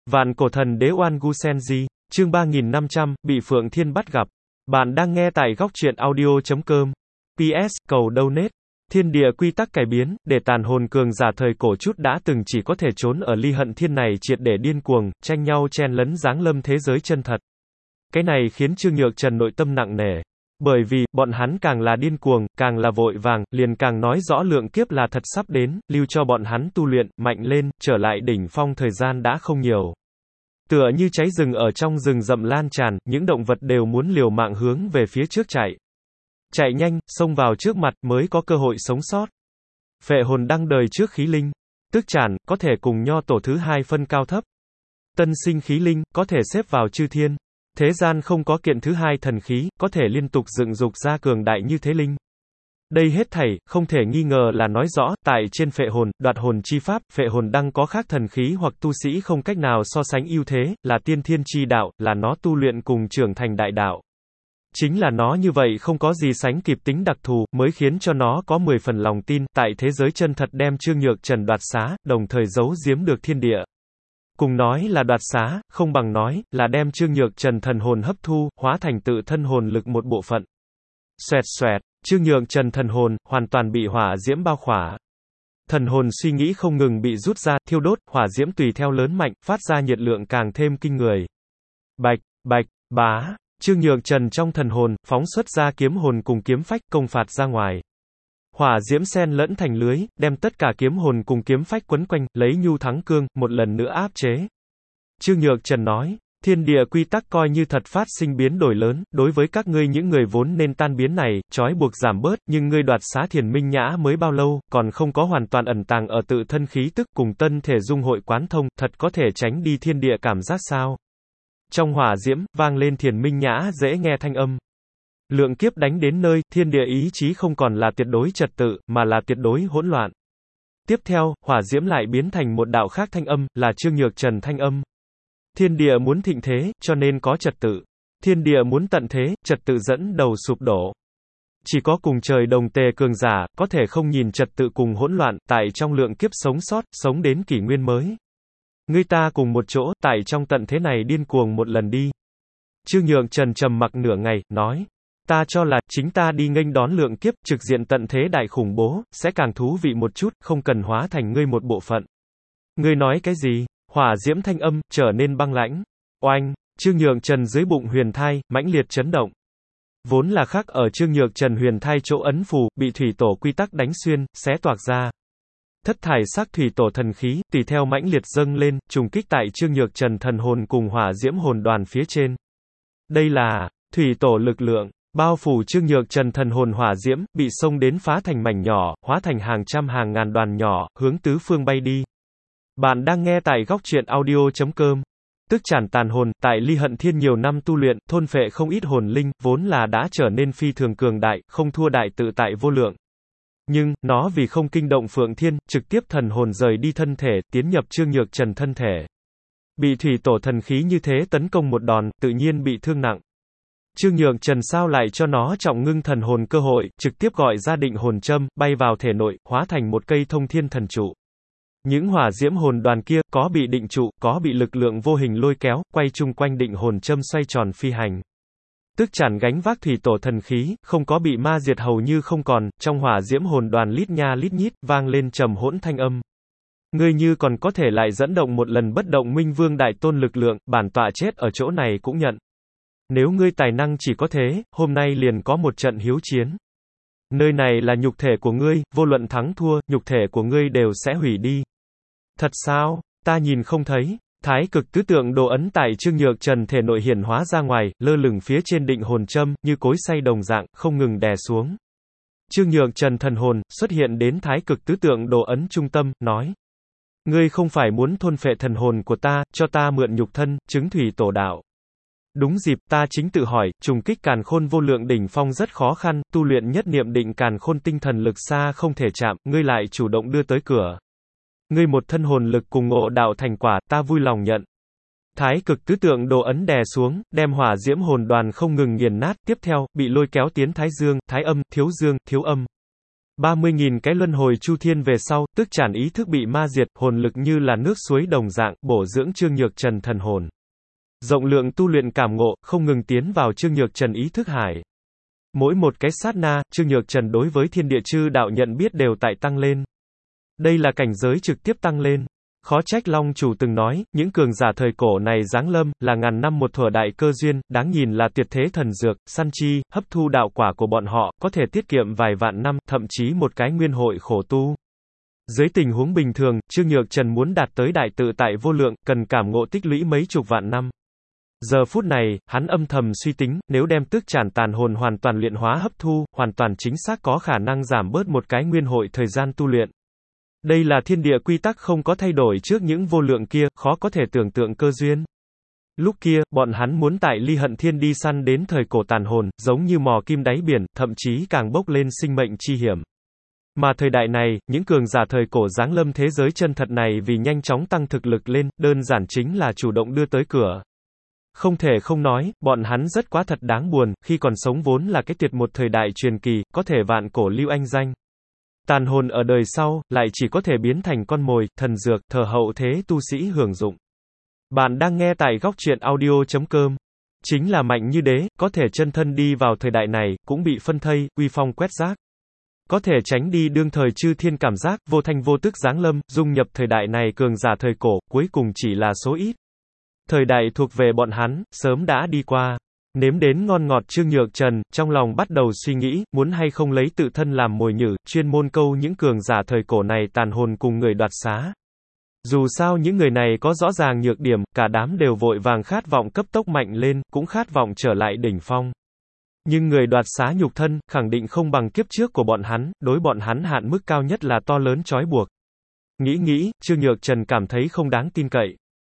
Vạn cổ thần đế Oan Gu Senji, chương 3500, bị Phượng Thiên bắt gặp. Bạn đang nghe tại góc truyện audio.com. PS, cầu donate. Thiên địa quy tắc cải biến, để tàn hồn cường giả thời cổ chút đã từng chỉ có thể trốn ở ly hận thiên này triệt để điên cuồng, tranh nhau chen lấn giáng lâm thế giới chân thật. Cái này khiến Trương Nhược Trần nội tâm nặng nề. Bởi vì, bọn hắn càng là điên cuồng, càng là vội vàng, liền càng nói rõ lượng kiếp là thật sắp đến, lưu cho bọn hắn tu luyện, mạnh lên, trở lại đỉnh phong thời gian đã không nhiều. Tựa như cháy rừng ở trong rừng rậm lan tràn, những động vật đều muốn liều mạng hướng về phía trước chạy. Chạy nhanh, xông vào trước mặt mới có cơ hội sống sót. Phệ hồn đăng đời trước khí linh. Tức tràn, có thể cùng nho tổ thứ hai phân cao thấp. Tân sinh khí linh, có thể xếp vào chư thiên. Thế gian không có kiện thứ hai thần khí, có thể liên tục dựng dục ra cường đại như thế linh. Đây hết thảy, không thể nghi ngờ là nói rõ, tại trên phệ hồn, đoạt hồn chi pháp, phệ hồn đăng có khác thần khí hoặc tu sĩ không cách nào so sánh ưu thế, là tiên thiên chi đạo, là nó tu luyện cùng trưởng thành đại đạo. Chính là nó như vậy không có gì sánh kịp tính đặc thù, mới khiến cho nó có 10 phần lòng tin, tại thế giới chân thật đem Trương Nhược Trần đoạt xá, đồng thời giấu giếm được thiên địa. Cùng nói là đoạt xá, không bằng nói, là đem Trương Nhược Trần thần hồn hấp thu, hóa thành tự thân hồn lực một bộ phận. Xoẹt xoẹt, Trương Nhược Trần thần hồn, hoàn toàn bị hỏa diễm bao khỏa. Thần hồn suy nghĩ không ngừng bị rút ra, thiêu đốt, hỏa diễm tùy theo lớn mạnh, phát ra nhiệt lượng càng thêm kinh người. Bạch, bạch, bá, Trương Nhược Trần trong thần hồn, phóng xuất ra kiếm hồn cùng kiếm phách, công phạt ra ngoài. Hỏa diễm xen lẫn thành lưới, đem tất cả kiếm hồn cùng kiếm phách quấn quanh, lấy nhu thắng cương, một lần nữa áp chế. Trương Nhược Trần nói, thiên địa quy tắc coi như thật phát sinh biến đổi lớn, đối với các ngươi những người vốn nên tan biến này, trói buộc giảm bớt, nhưng ngươi đoạt xá Thiền Minh Nhã mới bao lâu, còn không có hoàn toàn ẩn tàng ở tự thân khí tức cùng tân thể dung hội quán thông, thật có thể tránh đi thiên địa cảm giác sao? Trong hỏa diễm, vang lên Thiền Minh Nhã dễ nghe thanh âm. Lượng kiếp đánh đến nơi, thiên địa ý chí không còn là tuyệt đối trật tự, mà là tuyệt đối hỗn loạn. Tiếp theo, hỏa diễm lại biến thành một đạo khác thanh âm, là Trương Nhược Trần thanh âm. Thiên địa muốn thịnh thế, cho nên có trật tự. Thiên địa muốn tận thế, trật tự dẫn đầu sụp đổ. Chỉ có cùng trời đồng tề cường giả, có thể không nhìn trật tự cùng hỗn loạn, tại trong lượng kiếp sống sót, sống đến kỷ nguyên mới. Ngươi ta cùng một chỗ, tại trong tận thế này điên cuồng một lần đi. Trương Nhược Trần trầm mặc nửa ngày, nói. Ta cho là, chính ta đi nghênh đón lượng kiếp, trực diện tận thế đại khủng bố, sẽ càng thú vị một chút, không cần hóa thành ngươi một bộ phận. Ngươi nói cái gì? Hỏa diễm thanh âm, trở nên băng lãnh. Oanh, Trương Nhược Trần dưới bụng huyền thai, mãnh liệt chấn động. Vốn là khắc ở Trương Nhược Trần huyền thai chỗ ấn phù, bị thủy tổ quy tắc đánh xuyên, xé toạc ra. Thất thải sắc thủy tổ thần khí, tùy theo mãnh liệt dâng lên, trùng kích tại Trương Nhược Trần thần hồn cùng hỏa diễm hồn đoàn phía trên. Đây là thủy tổ lực lượng. Bao phủ Trương Nhược Trần thần hồn hỏa diễm, bị xông đến phá thành mảnh nhỏ, hóa thành hàng trăm hàng ngàn đoàn nhỏ, hướng tứ phương bay đi. Bạn đang nghe tại góc truyện audio.com. Tức tràn tàn hồn, tại ly hận thiên nhiều năm tu luyện, thôn phệ không ít hồn linh, vốn là đã trở nên phi thường cường đại, không thua đại tự tại vô lượng. Nhưng, nó vì không kinh động Phượng Thiên, trực tiếp thần hồn rời đi thân thể, tiến nhập Trương Nhược Trần thân thể. Bị thủy tổ thần khí như thế tấn công một đòn, tự nhiên bị thương nặng. Trương Nhược Trần sao lại cho nó trọng ngưng thần hồn cơ hội, trực tiếp gọi ra định hồn châm, bay vào thể nội, hóa thành một cây thông thiên thần trụ. Những hỏa diễm hồn đoàn kia, có bị định trụ, có bị lực lượng vô hình lôi kéo, quay chung quanh định hồn châm xoay tròn phi hành. Tức tràn gánh vác thủy tổ thần khí, không có bị ma diệt hầu như không còn, trong hỏa diễm hồn đoàn lít nha lít nhít, vang lên trầm hỗn thanh âm. Ngươi như còn có thể lại dẫn động một lần bất động minh vương đại tôn lực lượng, bản tọa chết ở chỗ này cũng nhận. Nếu ngươi tài năng chỉ có thế, hôm nay liền có một trận hiếu chiến. Nơi này là nhục thể của ngươi, vô luận thắng thua, nhục thể của ngươi đều sẽ hủy đi. Thật sao? Ta nhìn không thấy. Thái cực tứ tượng đồ ấn tại Trương Nhược Trần thể nội hiển hóa ra ngoài, lơ lửng phía trên định hồn châm, như cối xay đồng dạng, không ngừng đè xuống. Trương Nhược Trần thần hồn, xuất hiện đến thái cực tứ tượng đồ ấn trung tâm, nói. Ngươi không phải muốn thôn phệ thần hồn của ta, cho ta mượn nhục thân, chứng thủy tổ đạo. Đúng dịp, ta chính tự hỏi, trùng kích càn khôn vô lượng đỉnh phong rất khó khăn, tu luyện nhất niệm định càn khôn tinh thần lực xa không thể chạm, ngươi lại chủ động đưa tới cửa. Ngươi một thân hồn lực cùng ngộ đạo thành quả, ta vui lòng nhận. Thái cực tứ tượng đồ ấn đè xuống, đem hỏa diễm hồn đoàn không ngừng nghiền nát, tiếp theo, bị lôi kéo tiến thái dương, thái âm, thiếu dương, thiếu âm. 30.000 cái luân hồi chu thiên về sau, tức tràn ý thức bị ma diệt, hồn lực như là nước suối đồng dạng, bổ dưỡng Trương Nhược Trần thần hồn. Rộng lượng tu luyện cảm ngộ, không ngừng tiến vào Trương Nhược Trần ý thức hải. Mỗi một cái sát na, Trương Nhược Trần đối với thiên địa chư đạo nhận biết đều tại tăng lên. Đây là cảnh giới trực tiếp tăng lên. Khó trách Long Chủ từng nói, những cường giả thời cổ này giáng lâm, là ngàn năm một thuở đại cơ duyên, đáng nhìn là tuyệt thế thần dược, săn chi, hấp thu đạo quả của bọn họ, có thể tiết kiệm vài vạn năm, thậm chí một cái nguyên hội khổ tu. Dưới tình huống bình thường, Trương Nhược Trần muốn đạt tới đại tự tại vô lượng, cần cảm ngộ tích lũy mấy chục vạn năm. Giờ phút này, hắn âm thầm suy tính, nếu đem tức tràn tàn hồn hoàn toàn luyện hóa hấp thu, hoàn toàn chính xác có khả năng giảm bớt một cái nguyên hội thời gian tu luyện. Đây là thiên địa quy tắc không có thay đổi trước những vô lượng kia, khó có thể tưởng tượng cơ duyên. Lúc kia, bọn hắn muốn tại Ly Hận Thiên đi săn đến thời cổ tàn hồn, giống như mò kim đáy biển, thậm chí càng bốc lên sinh mệnh chi hiểm. Mà thời đại này, những cường giả thời cổ giáng lâm thế giới chân thật này vì nhanh chóng tăng thực lực lên, đơn giản chính là chủ động đưa tới cửa. Không thể không nói, bọn hắn rất quá thật đáng buồn, khi còn sống vốn là cái tuyệt một thời đại truyền kỳ, có thể vạn cổ lưu anh danh. Tàn hồn ở đời sau, lại chỉ có thể biến thành con mồi, thần dược, thờ hậu thế tu sĩ hưởng dụng. Bạn đang nghe tại góc truyện audio.com. Chính là mạnh như đế, có thể chân thân đi vào thời đại này, cũng bị phân thây, uy phong quét rác. Có thể tránh đi đương thời chư thiên cảm giác, vô thanh vô tức giáng lâm, dung nhập thời đại này cường giả thời cổ, cuối cùng chỉ là số ít. Thời đại thuộc về bọn hắn, sớm đã đi qua. Nếm đến ngon ngọt Trương Nhược Trần, trong lòng bắt đầu suy nghĩ, muốn hay không lấy tự thân làm mồi nhử, chuyên môn câu những cường giả thời cổ này tàn hồn cùng người đoạt xá. Dù sao những người này có rõ ràng nhược điểm, cả đám đều vội vàng khát vọng cấp tốc mạnh lên, cũng khát vọng trở lại đỉnh phong. Nhưng người đoạt xá nhục thân, khẳng định không bằng kiếp trước của bọn hắn, đối bọn hắn hạn mức cao nhất là to lớn trói buộc. Nghĩ, Trương Nhược Trần cảm thấy không đáng tin cậy.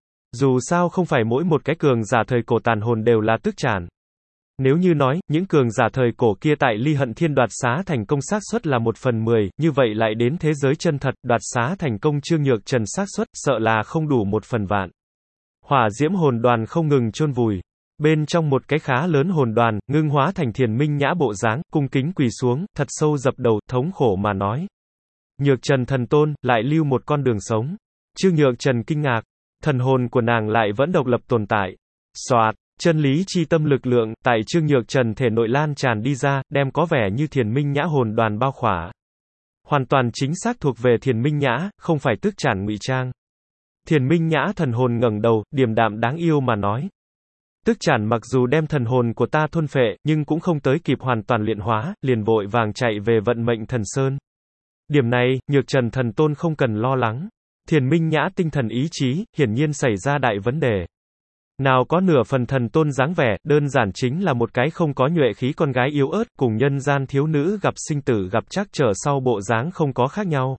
Dù sao không phải mỗi một cái cường giả thời cổ tàn hồn đều là tức tràn. Nếu như nói, những cường giả thời cổ kia tại Ly Hận Thiên đoạt xá thành công xác suất là 1/10, như vậy lại đến thế giới chân thật, đoạt xá thành công Trương Nhược Trần xác suất, sợ là không đủ 1/1000. Hỏa diễm hồn đoàn không ngừng chôn vùi. Bên trong một cái khá lớn hồn đoàn, ngưng hóa thành Thiền Minh Nhã bộ dáng, cung kính quỳ xuống, thật sâu dập đầu, thống khổ mà nói. Nhược Trần thần tôn, lại lưu một con đường sống. Trương Nhược Trần kinh ngạc. Thần hồn của nàng lại vẫn độc lập tồn tại. Soạt, chân lý chi tâm lực lượng, tại Trương Nhược Trần thể nội lan tràn đi ra, đem có vẻ như Thiền Minh Nhã hồn đoàn bao khỏa. Hoàn toàn chính xác thuộc về Thiền Minh Nhã, không phải tức tràn ngụy trang. Thiền Minh Nhã thần hồn ngẩng đầu, điềm đạm đáng yêu mà nói. Tức tràn mặc dù đem thần hồn của ta thôn phệ, nhưng cũng không tới kịp hoàn toàn luyện hóa, liền vội vàng chạy về vận mệnh thần sơn. Điểm này, Nhược Trần thần tôn không cần lo lắng. Thiền Minh Nhã tinh thần ý chí, hiển nhiên xảy ra đại vấn đề. Nào có nửa phần thần tôn dáng vẻ, đơn giản chính là một cái không có nhuệ khí con gái yếu ớt, cùng nhân gian thiếu nữ gặp sinh tử gặp trắc trở sau bộ dáng không có khác nhau.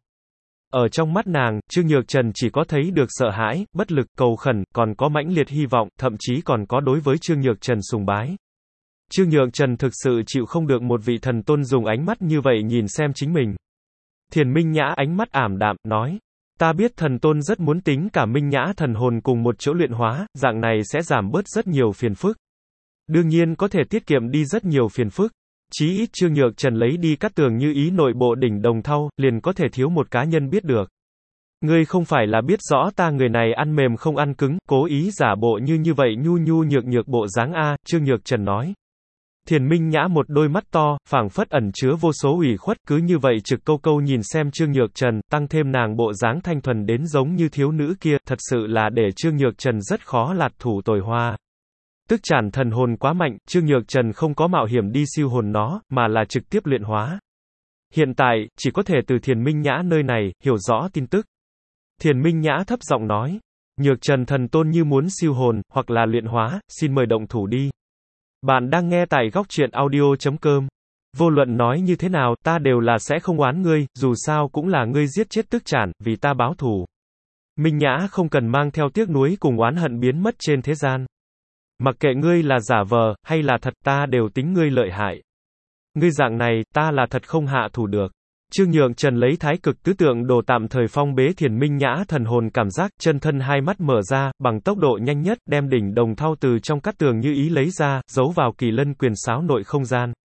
Ở trong mắt nàng, Trương Nhược Trần chỉ có thấy được sợ hãi, bất lực, cầu khẩn, còn có mãnh liệt hy vọng, thậm chí còn có đối với Trương Nhược Trần sùng bái. Trương Nhược Trần thực sự chịu không được một vị thần tôn dùng ánh mắt như vậy nhìn xem chính mình. Thiền Minh Nhã ánh mắt ảm đạm, nói. Ta biết thần tôn rất muốn tính cả Minh Nhã thần hồn cùng một chỗ luyện hóa, dạng này sẽ giảm bớt rất nhiều phiền phức. Đương nhiên có thể tiết kiệm đi rất nhiều phiền phức. Chí ít Trương Nhược Trần lấy đi Cát Tường Như Ý nội bộ đỉnh đồng thau, liền có thể thiếu một cá nhân biết được. Ngươi không phải là biết rõ ta người này ăn mềm không ăn cứng, cố ý giả bộ như vậy nhu nhu nhược nhược bộ dáng a, Trương Nhược Trần nói. Thiền Minh Nhã một đôi mắt to, phảng phất ẩn chứa vô số ủy khuất, cứ như vậy trực câu nhìn xem Trương Nhược Trần, tăng thêm nàng bộ dáng thanh thuần đến giống như thiếu nữ kia, thật sự là để Trương Nhược Trần rất khó lạt thủ tồi hoa. Tức tràn thần hồn quá mạnh, Trương Nhược Trần không có mạo hiểm đi siêu hồn nó, mà là trực tiếp luyện hóa. Hiện tại, chỉ có thể từ Thiền Minh Nhã nơi này, hiểu rõ tin tức. Thiền Minh Nhã thấp giọng nói, Nhược Trần thần tôn như muốn siêu hồn, hoặc là luyện hóa, xin mời động thủ đi. Bạn đang nghe tại góc truyện audio.com. Vô luận nói như thế nào, ta đều là sẽ không oán ngươi, dù sao cũng là ngươi giết chết tức tràn, vì ta báo thù. Minh Nhã không cần mang theo tiếc nuối cùng oán hận biến mất trên thế gian. Mặc kệ ngươi là giả vờ, hay là thật, ta đều tính ngươi lợi hại. Ngươi dạng này, ta là thật không hạ thủ được. Trương Nhược Trần lấy thái cực tứ tượng đồ tạm thời phong bế Thiền Minh Nhã thần hồn cảm giác, chân thân hai mắt mở ra, bằng tốc độ nhanh nhất, đem đỉnh đồng thau từ trong Cát Tường Như Ý lấy ra, giấu vào Kỳ Lân quyền sáo nội không gian.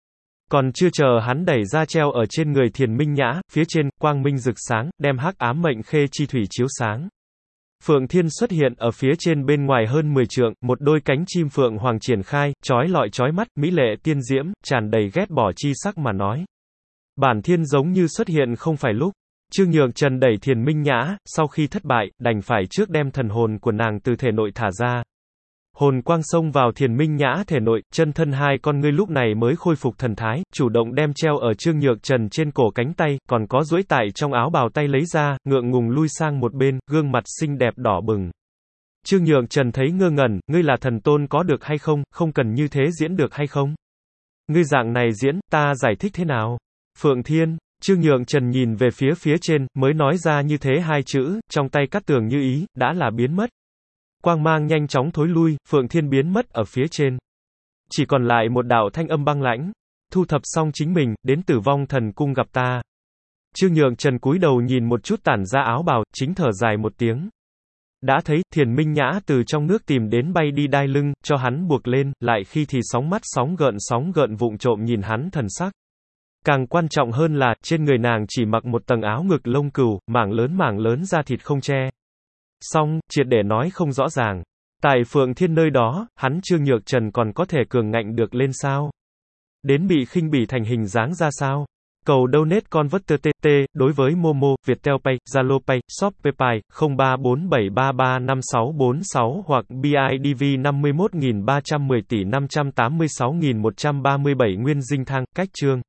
Còn chưa chờ hắn đẩy ra treo ở trên người Thiền Minh Nhã, phía trên, quang minh rực sáng, đem hắc ám mệnh khê chi thủy chiếu sáng. Phượng Thiên xuất hiện ở phía trên bên ngoài hơn 10 trượng, một đôi cánh chim phượng hoàng triển khai, chói lọi chói mắt, mỹ lệ tiên diễm, tràn đầy ghét bỏ chi sắc mà nói. Bản thiên giống như xuất hiện không phải lúc. Trương Nhược Trần đẩy Thiền Minh Nhã, sau khi thất bại, đành phải trước đem thần hồn của nàng từ thể nội thả ra. Hồn quang xông vào Thiền Minh Nhã thể nội, chân thân hai con ngươi lúc này mới khôi phục thần thái, chủ động đem treo ở Trương Nhược Trần trên cổ cánh tay, còn có duỗi tại trong áo bào tay lấy ra, ngượng ngùng lui sang một bên, gương mặt xinh đẹp đỏ bừng. Trương Nhược Trần thấy ngơ ngẩn, ngươi là thần tôn có được hay không, không cần như thế diễn được hay không? Ngươi dạng này diễn, ta giải thích thế nào? Phượng Thiên, Trương Nhược Trần nhìn về phía trên, mới nói ra như thế hai chữ, trong tay Cát Tường Như Ý, đã là biến mất. Quang mang nhanh chóng thối lui, Phượng Thiên biến mất ở phía trên. Chỉ còn lại một đạo thanh âm băng lãnh. Thu thập xong chính mình, đến Tử Vong Thần Cung gặp ta. Trương Nhược Trần cúi đầu nhìn một chút tản ra áo bào, chính thở dài một tiếng. Đã thấy, Thiền Minh Nhã từ trong nước tìm đến bay đi đai lưng, cho hắn buộc lên, lại khi thì sóng mắt sóng gợn vụng trộm nhìn hắn thần sắc. Càng quan trọng hơn là, trên người nàng chỉ mặc một tầng áo ngực lông cừu, mảng lớn da thịt không che. Xong, triệt để nói không rõ ràng. Tại Phượng Thiên nơi đó, hắn Trương Nhược Trần còn có thể cường ngạnh được lên sao? Đến bị khinh bỉ thành hình dáng ra sao? Cầu donate converter TT, đối với Momo, Viettel Pay, Zalo Pay, Shopee Pay, 0347335646 hoặc BIDV 51.310 tỷ 586.137 Nguyên Dinh Thang, cách chương.